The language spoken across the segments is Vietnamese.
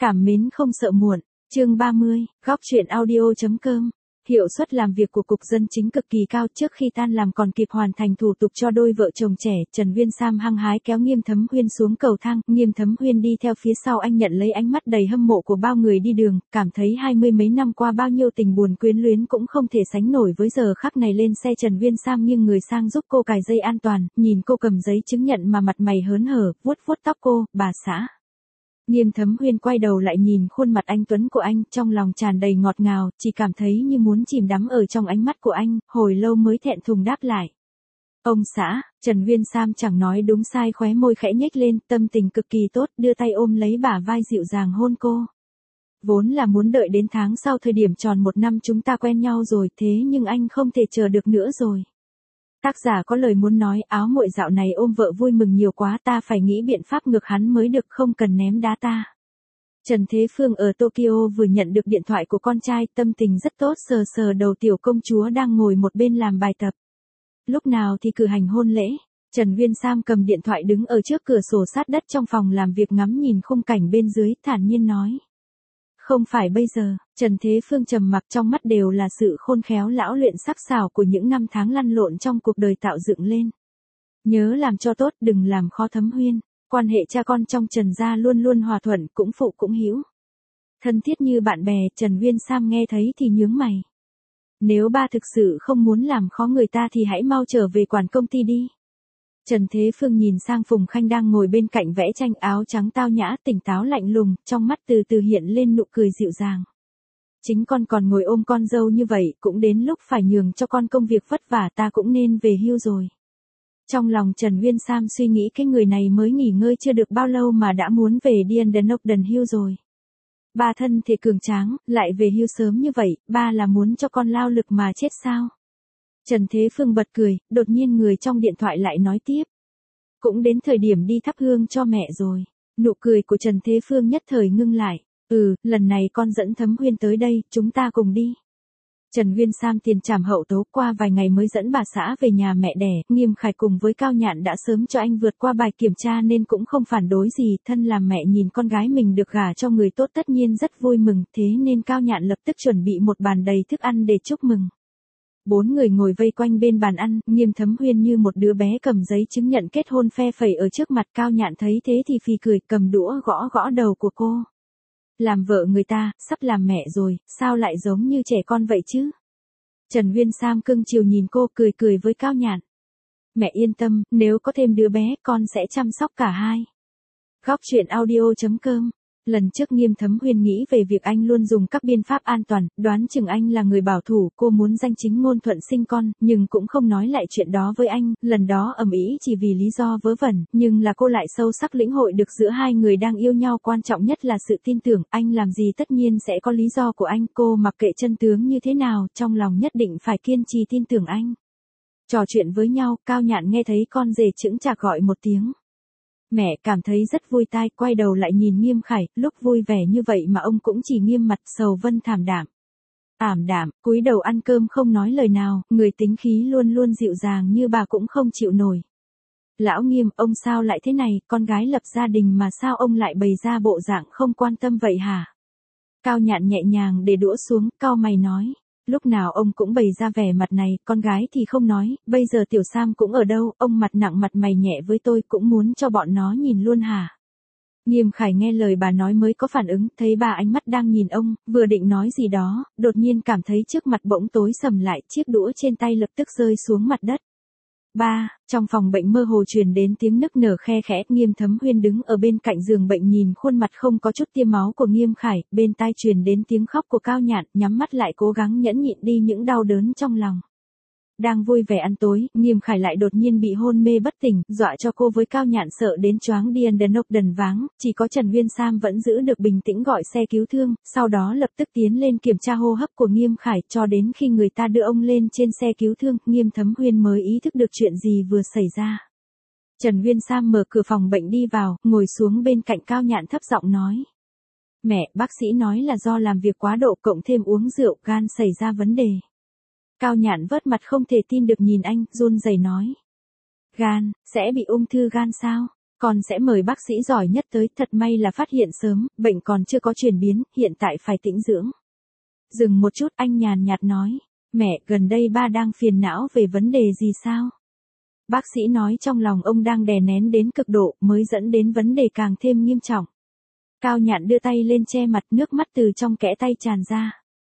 Cảm mến không sợ muộn. Chương 30, góc truyện audio.com. Hiệu suất làm việc của Cục Dân Chính cực kỳ cao, trước khi tan làm còn kịp hoàn thành thủ tục cho đôi vợ chồng trẻ. Trần Viên Sam hăng hái kéo Nghiêm Thấm Huyên xuống cầu thang, Nghiêm Thấm Huyên đi theo phía sau anh nhận lấy ánh mắt đầy hâm mộ của bao người đi đường, cảm thấy 20 mấy năm qua bao nhiêu tình buồn quyến luyến cũng không thể sánh nổi với giờ khắc này. Lên xe, Trần Viên Sam nghiêng người sang giúp cô cài dây an toàn, nhìn cô cầm giấy chứng nhận mà mặt mày hớn hở, vuốt vuốt tóc cô, bà xã. Nghiêm Thấm Huyên quay đầu lại nhìn khuôn mặt anh tuấn của anh, trong lòng tràn đầy ngọt ngào, chỉ cảm thấy như muốn chìm đắm ở trong ánh mắt của anh, hồi lâu mới thẹn thùng đáp lại. Ông xã. Trần Viên Sam chẳng nói đúng sai, khóe môi khẽ nhếch lên, tâm tình cực kỳ tốt, đưa tay ôm lấy bả vai dịu dàng hôn cô. Vốn là muốn đợi đến tháng sau thời điểm tròn 1 năm chúng ta quen nhau rồi, thế nhưng anh không thể chờ được nữa rồi. Tác giả có lời muốn nói, áo muội dạo này ôm vợ vui mừng nhiều quá, ta phải nghĩ biện pháp ngược hắn mới được, không cần ném đá ta. Trần Thế Phương ở Tokyo vừa nhận được điện thoại của con trai, tâm tình rất tốt, sờ sờ đầu tiểu công chúa đang ngồi một bên làm bài tập. Lúc nào thì cử hành hôn lễ? Trần Viên Sam cầm điện thoại đứng ở trước cửa sổ sát đất trong phòng làm việc ngắm nhìn khung cảnh bên dưới, thản nhiên nói. Không phải bây giờ. Trần Thế Phương trầm mặc, trong mắt đều là sự khôn khéo lão luyện sắc sảo của những năm tháng lăn lộn trong cuộc đời tạo dựng lên. Nhớ làm cho tốt, đừng làm khó Thấm Huyên. Quan hệ cha con trong Trần gia luôn luôn hòa thuận, cũng phụ cũng hữu. Thân thiết như bạn bè. Trần Viên Sam nghe thấy thì nhướng mày. Nếu ba thực sự không muốn làm khó người ta thì hãy mau trở về quản công ty đi. Trần Thế Phương nhìn sang Phùng Khanh đang ngồi bên cạnh vẽ tranh, áo trắng tao nhã, tỉnh táo lạnh lùng, trong mắt từ từ hiện lên nụ cười dịu dàng. Chính con còn ngồi ôm con dâu như vậy, cũng đến lúc phải nhường cho con công việc vất vả, ta cũng nên về hưu rồi. Trong lòng Trần Viên Sam suy nghĩ cái người này mới nghỉ ngơi chưa được bao lâu mà đã muốn về điên đần ốc đần hưu rồi. Ba thân thể cường tráng, lại về hưu sớm như vậy, ba là muốn cho con lao lực mà chết sao? Trần Thế Phương bật cười, đột nhiên người trong điện thoại lại nói tiếp. Cũng đến thời điểm đi thắp hương cho mẹ rồi. Nụ cười của Trần Thế Phương nhất thời ngưng lại. Lần này con dẫn Thấm Huyên tới đây, chúng ta cùng đi. Trần Viên Sam tiền trảm hậu tấu, qua vài ngày mới dẫn bà xã về nhà mẹ đẻ. Nghiêm Khải cùng với Cao Nhạn đã sớm cho anh vượt qua bài kiểm tra nên cũng không phản đối gì. Thân làm mẹ nhìn con gái mình được gả cho người tốt tất nhiên rất vui mừng, thế nên Cao Nhạn lập tức chuẩn bị một bàn đầy thức ăn để chúc mừng. 4 người ngồi vây quanh bên bàn ăn, Nghiêm Thấm Huyên như một đứa bé cầm giấy chứng nhận kết hôn phe phẩy ở trước mặt. Cao Nhạn thấy thế thì phì cười, cầm đũa gõ gõ đầu của cô. Làm vợ người ta, sắp làm mẹ rồi, sao lại giống như trẻ con vậy chứ? Trần Viên Sam cưng chiều nhìn cô, cười cười với Cao Nhạn. Mẹ yên tâm, nếu có thêm đứa bé, con sẽ chăm sóc cả hai. Góc truyện audio.com. Lần trước Nghiêm Thấm Huyên nghĩ về việc anh luôn dùng các biện pháp an toàn, đoán chừng anh là người bảo thủ, cô muốn danh chính ngôn thuận sinh con, nhưng cũng không nói lại chuyện đó với anh. Lần đó ầm ĩ chỉ vì lý do vớ vẩn, nhưng là cô lại sâu sắc lĩnh hội được giữa hai người đang yêu nhau quan trọng nhất là sự tin tưởng. Anh làm gì tất nhiên sẽ có lý do của anh, cô mặc kệ chân tướng như thế nào, trong lòng nhất định phải kiên trì tin tưởng anh. Trò chuyện với nhau, Cao Nhạn nghe thấy con rể chững chạc gọi một tiếng. Mẹ cảm thấy rất vui tai, quay đầu lại nhìn Nghiêm Khải, lúc vui vẻ như vậy mà ông cũng chỉ nghiêm mặt, sầu vân thảm đạm. Ảm đạm, cúi đầu ăn cơm không nói lời nào, người tính khí luôn luôn dịu dàng như bà cũng không chịu nổi. Lão Nghiêm, ông sao lại thế này, con gái lập gia đình mà sao ông lại bày ra bộ dạng không quan tâm vậy hả? Cao Nhạn nhẹ nhàng để đũa xuống, cau mày nói. Lúc nào ông cũng bày ra vẻ mặt này, con gái thì không nói, bây giờ Tiểu Sam cũng ở đâu, ông mặt nặng mặt mày nhẹ với tôi cũng muốn cho bọn nó nhìn luôn hả? Nghiêm Khải nghe lời bà nói mới có phản ứng, thấy bà ánh mắt đang nhìn ông, vừa định nói gì đó, đột nhiên cảm thấy trước mặt bỗng tối sầm lại, chiếc đũa trên tay lập tức rơi xuống mặt đất. Ba, trong phòng bệnh mơ hồ truyền đến tiếng nức nở khe khẽ. Nghiêm Thấm Huyên đứng ở bên cạnh giường bệnh nhìn khuôn mặt không có chút tia máu của Nghiêm Khải, bên tai truyền đến tiếng khóc của Cao Nhạn, nhắm mắt lại cố gắng nhẫn nhịn đi những đau đớn trong lòng. Đang vui vẻ ăn tối, Nghiêm Khải lại đột nhiên bị hôn mê bất tỉnh, dọa cho cô với Cao Nhạn sợ đến choáng điên đần ốc đần váng, chỉ có Trần Viên Sam vẫn giữ được bình tĩnh gọi xe cứu thương, sau đó lập tức tiến lên kiểm tra hô hấp của Nghiêm Khải, cho đến khi người ta đưa ông lên trên xe cứu thương, Nghiêm Thấm Huyên mới ý thức được chuyện gì vừa xảy ra. Trần Viên Sam mở cửa phòng bệnh đi vào, ngồi xuống bên cạnh Cao Nhạn thấp giọng nói. Mẹ, bác sĩ nói là do làm việc quá độ cộng thêm uống rượu, gan xảy ra vấn đề. Cao Nhạn vớt mặt không thể tin được nhìn anh, run rẩy nói. Gan, sẽ bị ung thư gan sao? Con sẽ mời bác sĩ giỏi nhất tới, thật may là phát hiện sớm, bệnh còn chưa có chuyển biến, hiện tại phải tĩnh dưỡng. Dừng một chút anh nhàn nhạt nói, mẹ, gần đây ba đang phiền não về vấn đề gì sao? Bác sĩ nói trong lòng ông đang đè nén đến cực độ mới dẫn đến vấn đề càng thêm nghiêm trọng. Cao Nhạn đưa tay lên che mặt, nước mắt từ trong kẽ tay tràn ra.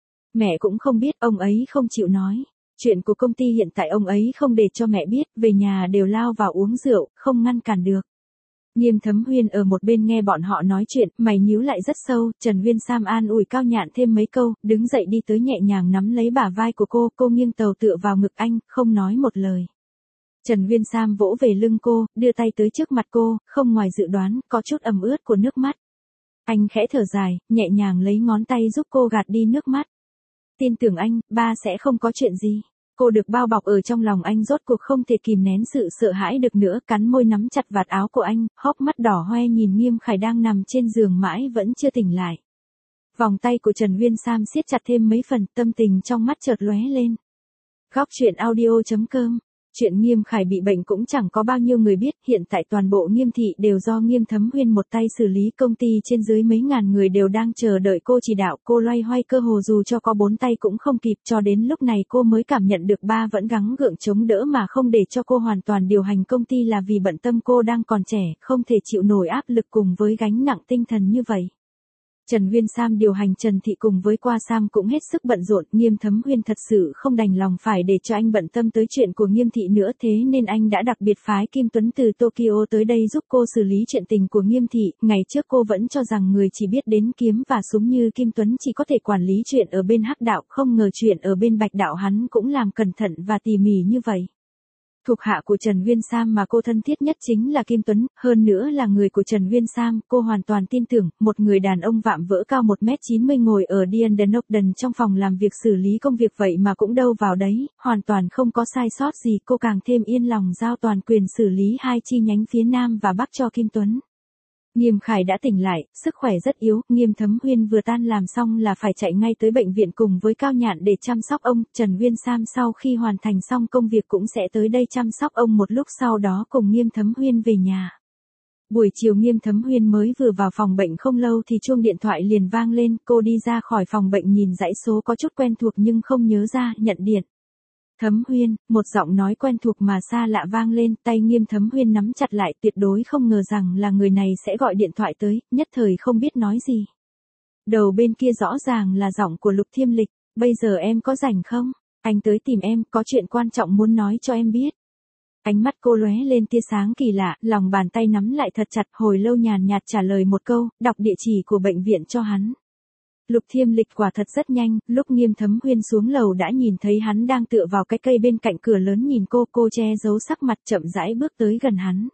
Mẹ cũng không biết, ông ấy không chịu nói. Chuyện của công ty hiện tại ông ấy không để cho mẹ biết, về nhà đều lao vào uống rượu, không ngăn cản được. Nghiêm Thấm Huyên ở một bên nghe bọn họ nói chuyện, mày nhíu lại rất sâu, Trần Nguyên Sam an ủi Cao Nhạn thêm mấy câu, đứng dậy đi tới nhẹ nhàng nắm lấy bả vai của cô nghiêng đầu tựa vào ngực anh, không nói một lời. Trần Nguyên Sam vỗ về lưng cô, đưa tay tới trước mặt cô, không ngoài dự đoán, có chút ẩm ướt của nước mắt. Anh khẽ thở dài, nhẹ nhàng lấy ngón tay giúp cô gạt đi nước mắt. Tin tưởng anh, ba sẽ không có chuyện gì. Cô được bao bọc ở trong lòng anh rốt cuộc không thể kìm nén sự sợ hãi được nữa, cắn môi nắm chặt vạt áo của anh, hốc mắt đỏ hoe nhìn Nghiêm Khải đang nằm trên giường mãi vẫn chưa tỉnh lại. Vòng tay của Trần Nguyên Sam siết chặt thêm mấy phần, tâm tình trong mắt chợt lóe lên. Góc truyện audio.com. Chuyện Nghiêm Khải bị bệnh cũng chẳng có bao nhiêu người biết, hiện tại toàn bộ Nghiêm thị đều do Nghiêm Thấm Huyên một tay xử lý, công ty trên dưới mấy ngàn người đều đang chờ đợi cô chỉ đạo, cô loay hoay cơ hồ dù cho có bốn tay cũng không kịp, cho đến lúc này cô mới cảm nhận được ba vẫn gắng gượng chống đỡ mà không để cho cô hoàn toàn điều hành công ty là vì bận tâm cô đang còn trẻ, không thể chịu nổi áp lực cùng với gánh nặng tinh thần như vậy. Trần Nguyên Sam điều hành Trần Thị cùng với Qua Sam cũng hết sức bận rộn, Nghiêm Thấm Huyên thật sự không đành lòng phải để cho anh bận tâm tới chuyện của Nghiêm Thị nữa, thế nên anh đã đặc biệt phái Kim Tuấn từ Tokyo tới đây giúp cô xử lý chuyện tình của Nghiêm Thị. Ngày trước cô vẫn cho rằng người chỉ biết đến kiếm và súng như Kim Tuấn chỉ có thể quản lý chuyện ở bên Hắc đạo, không ngờ chuyện ở bên Bạch đạo hắn cũng làm cẩn thận và tỉ mỉ như vậy. Thuộc hạ của Trần Nguyên Sam mà cô thân thiết nhất chính là Kim Tuấn, hơn nữa là người của Trần Nguyên Sam, cô hoàn toàn tin tưởng, một người đàn ông vạm vỡ cao 1m90 ngồi ở Dian Ogden trong phòng làm việc xử lý công việc vậy mà cũng đâu vào đấy, hoàn toàn không có sai sót gì, cô càng thêm yên lòng giao toàn quyền xử lý hai chi nhánh phía Nam và Bắc cho Kim Tuấn. Nghiêm Khải đã tỉnh lại, sức khỏe rất yếu, Nghiêm Thấm Huyên vừa tan làm xong là phải chạy ngay tới bệnh viện cùng với Cao Nhạn để chăm sóc ông, Trần Nguyên Sam sau khi hoàn thành xong công việc cũng sẽ tới đây chăm sóc ông một lúc sau đó cùng Nghiêm Thấm Huyên về nhà. Buổi chiều Nghiêm Thấm Huyên mới vừa vào phòng bệnh không lâu thì chuông điện thoại liền vang lên, cô đi ra khỏi phòng bệnh nhìn dãy số có chút quen thuộc nhưng không nhớ ra, nhận điện. Thấm Huyên, một giọng nói quen thuộc mà xa lạ vang lên, tay Nghiêm Thấm Huyên nắm chặt lại, tuyệt đối không ngờ rằng là người này sẽ gọi điện thoại tới, nhất thời không biết nói gì. Đầu bên kia rõ ràng là giọng của Lục Thiêm Lịch, bây giờ em có rảnh không? Anh tới tìm em, có chuyện quan trọng muốn nói cho em biết. Ánh mắt cô lóe lên tia sáng kỳ lạ, lòng bàn tay nắm lại thật chặt, hồi lâu nhàn nhạt trả lời một câu, đọc địa chỉ của bệnh viện cho hắn. Lục Thiêm Lịch quả thật rất nhanh, lúc Nghiêm Thấm Huyên xuống lầu đã nhìn thấy hắn đang tựa vào cái cây bên cạnh cửa lớn nhìn cô che giấu sắc mặt chậm rãi bước tới gần hắn.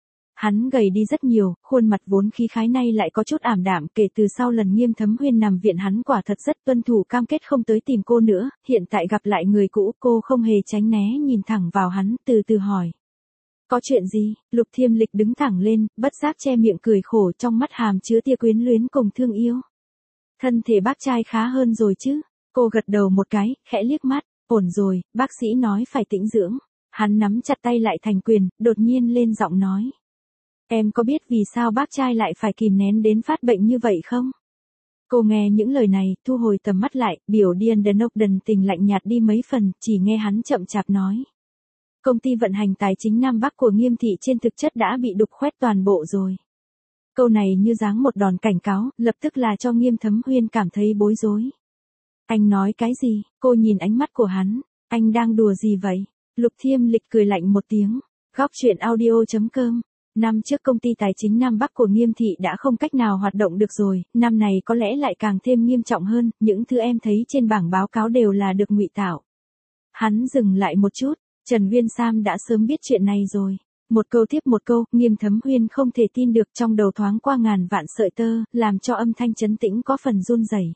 Hắn gầy đi rất nhiều, khuôn mặt vốn khí khái nay lại có chút ảm đạm, kể từ sau lần Nghiêm Thấm Huyên nằm viện hắn quả thật rất tuân thủ cam kết không tới tìm cô nữa, hiện tại gặp lại người cũ cô không hề tránh né nhìn thẳng vào hắn, từ từ hỏi. Có chuyện gì? Lục Thiêm Lịch đứng thẳng lên, bất giác che miệng cười khổ, trong mắt hàm chứa tia quyến luyến cùng thương yêu. Thân thể bác trai khá hơn rồi chứ? Cô gật đầu một cái, khẽ liếc mắt, ổn rồi, bác sĩ nói phải tĩnh dưỡng. Hắn nắm chặt tay lại thành quyền, đột nhiên lên giọng nói. Em có biết vì sao bác trai lại phải kìm nén đến phát bệnh như vậy không? Cô nghe những lời này, thu hồi tầm mắt lại, biểu Dian Ogden tình lạnh nhạt đi mấy phần, chỉ nghe hắn chậm chạp nói. Công ty vận hành tài chính Nam Bắc của Nghiêm Thị trên thực chất đã bị đục khoét toàn bộ rồi. Câu này như giáng một đòn cảnh cáo, lập tức là cho Nghiêm Thấm Huyên cảm thấy bối rối. Anh nói cái gì? Cô nhìn ánh mắt của hắn, anh đang đùa gì vậy? Lục Thiêm Lịch cười lạnh một tiếng. Góc truyện audio.com. Năm trước công ty tài chính Nam Bắc của Nghiêm Thị đã không cách nào hoạt động được rồi, năm này có lẽ lại càng thêm nghiêm trọng hơn, những thứ em thấy trên bảng báo cáo đều là được ngụy tạo. Hắn dừng lại một chút, Trần Nguyên Sam đã sớm biết chuyện này rồi. Một câu tiếp một câu, Nghiêm Thấm Huyên không thể tin được, trong đầu thoáng qua ngàn vạn sợi tơ, làm cho âm thanh trấn tĩnh có phần run rẩy.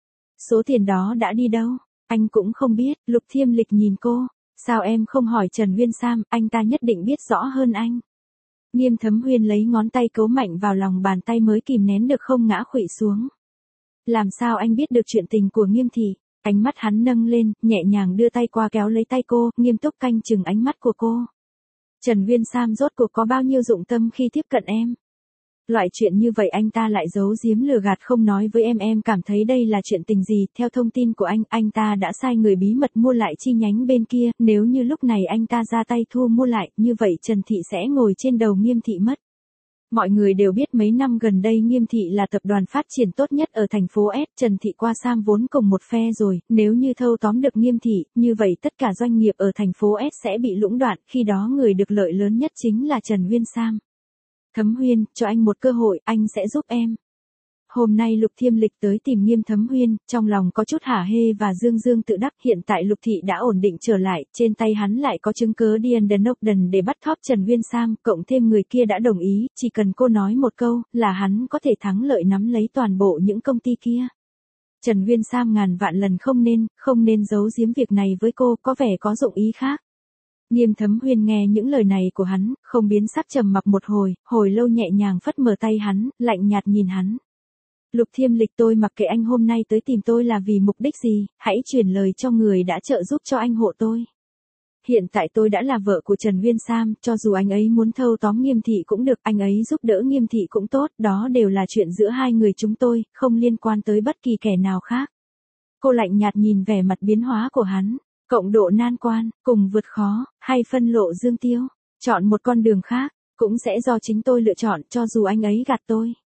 Số tiền đó đã đi đâu? Anh cũng không biết, Lục Thiêm Lịch nhìn cô. Sao em không hỏi Trần Nguyên Sam, anh ta nhất định biết rõ hơn anh. Nghiêm Thấm Huyên lấy ngón tay cấu mạnh vào lòng bàn tay mới kìm nén được không ngã khuỵu xuống. Làm sao anh biết được chuyện tình của Nghiêm Thị? Ánh mắt hắn nâng lên, nhẹ nhàng đưa tay qua kéo lấy tay cô, nghiêm túc canh chừng ánh mắt của cô. Trần Viên Sam rốt cuộc có bao nhiêu dụng tâm khi tiếp cận em? Loại chuyện như vậy anh ta lại giấu giếm lừa gạt không nói với em cảm thấy đây là chuyện tình gì? Theo thông tin của anh ta đã sai người bí mật mua lại chi nhánh bên kia, nếu như lúc này anh ta ra tay thu mua lại, như vậy Trần Thị sẽ ngồi trên đầu Nghiêm Thị mất. Mọi người đều biết mấy năm gần đây Nghiêm Thị là tập đoàn phát triển tốt nhất ở thành phố S, Trần Thị qua Sam vốn cùng một phe rồi, nếu như thâu tóm được Nghiêm Thị, như vậy tất cả doanh nghiệp ở thành phố S sẽ bị lũng đoạn, khi đó người được lợi lớn nhất chính là Trần Viên Sam. Thấm Huyên, cho anh một cơ hội, anh sẽ giúp em. Hôm nay Lục Thiêm Lịch tới tìm Nghiêm Thấm Huyên, trong lòng có chút hả hê và dương tự đắc, hiện tại Lục Thị đã ổn định trở lại, trên tay hắn lại có chứng cớ Điền để bắt thóp Trần Viên Sam, cộng thêm người kia đã đồng ý, chỉ cần cô nói một câu, là hắn có thể thắng lợi nắm lấy toàn bộ những công ty kia. Trần Viên Sam ngàn vạn lần không nên giấu giếm việc này với cô, có vẻ có dụng ý khác. Nghiêm Thấm Huyên nghe những lời này của hắn, không biến sắc trầm mặc một hồi lâu nhẹ nhàng phất mở tay hắn, lạnh nhạt nhìn hắn. Lục Thiêm Lịch, tôi mặc kệ anh hôm nay tới tìm tôi là vì mục đích gì, hãy truyền lời cho người đã trợ giúp cho anh hộ tôi. Hiện tại tôi đã là vợ của Trần Viên Sam, cho dù anh ấy muốn thâu tóm Nghiêm Thị cũng được, anh ấy giúp đỡ Nghiêm Thị cũng tốt, đó đều là chuyện giữa hai người chúng tôi, không liên quan tới bất kỳ kẻ nào khác. Cô lạnh nhạt nhìn vẻ mặt biến hóa của hắn. Cộng độ nan quan, cùng vượt khó, hay phân lộ dương tiêu, chọn một con đường khác, cũng sẽ do chính tôi lựa chọn, cho dù anh ấy gạt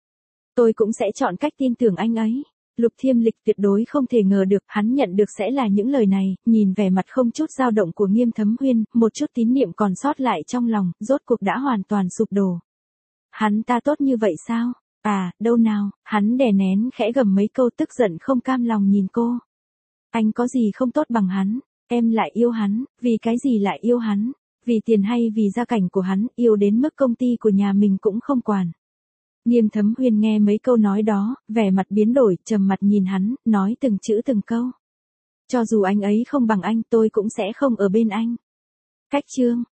tôi cũng sẽ chọn cách tin tưởng anh ấy. Lục Thiêm Lịch tuyệt đối không thể ngờ được hắn nhận được sẽ là những lời này, nhìn vẻ mặt không chút dao động của Nghiêm Thấm Huyên, một chút tín niệm còn sót lại trong lòng, rốt cuộc đã hoàn toàn sụp đổ. Hắn ta tốt như vậy sao? À, đâu nào, hắn đè nén khẽ gầm mấy câu tức giận không cam lòng nhìn cô. Anh có gì không tốt bằng hắn? Em lại yêu hắn, vì cái gì lại yêu hắn? Vì tiền hay vì gia cảnh của hắn, yêu đến mức công ty của nhà mình cũng không quản. Nghiêm Thấm Huyên nghe mấy câu nói đó, vẻ mặt biến đổi, trầm mặt nhìn hắn, nói từng chữ từng câu. Cho dù anh ấy không bằng anh, tôi cũng sẽ không ở bên anh. Cách chương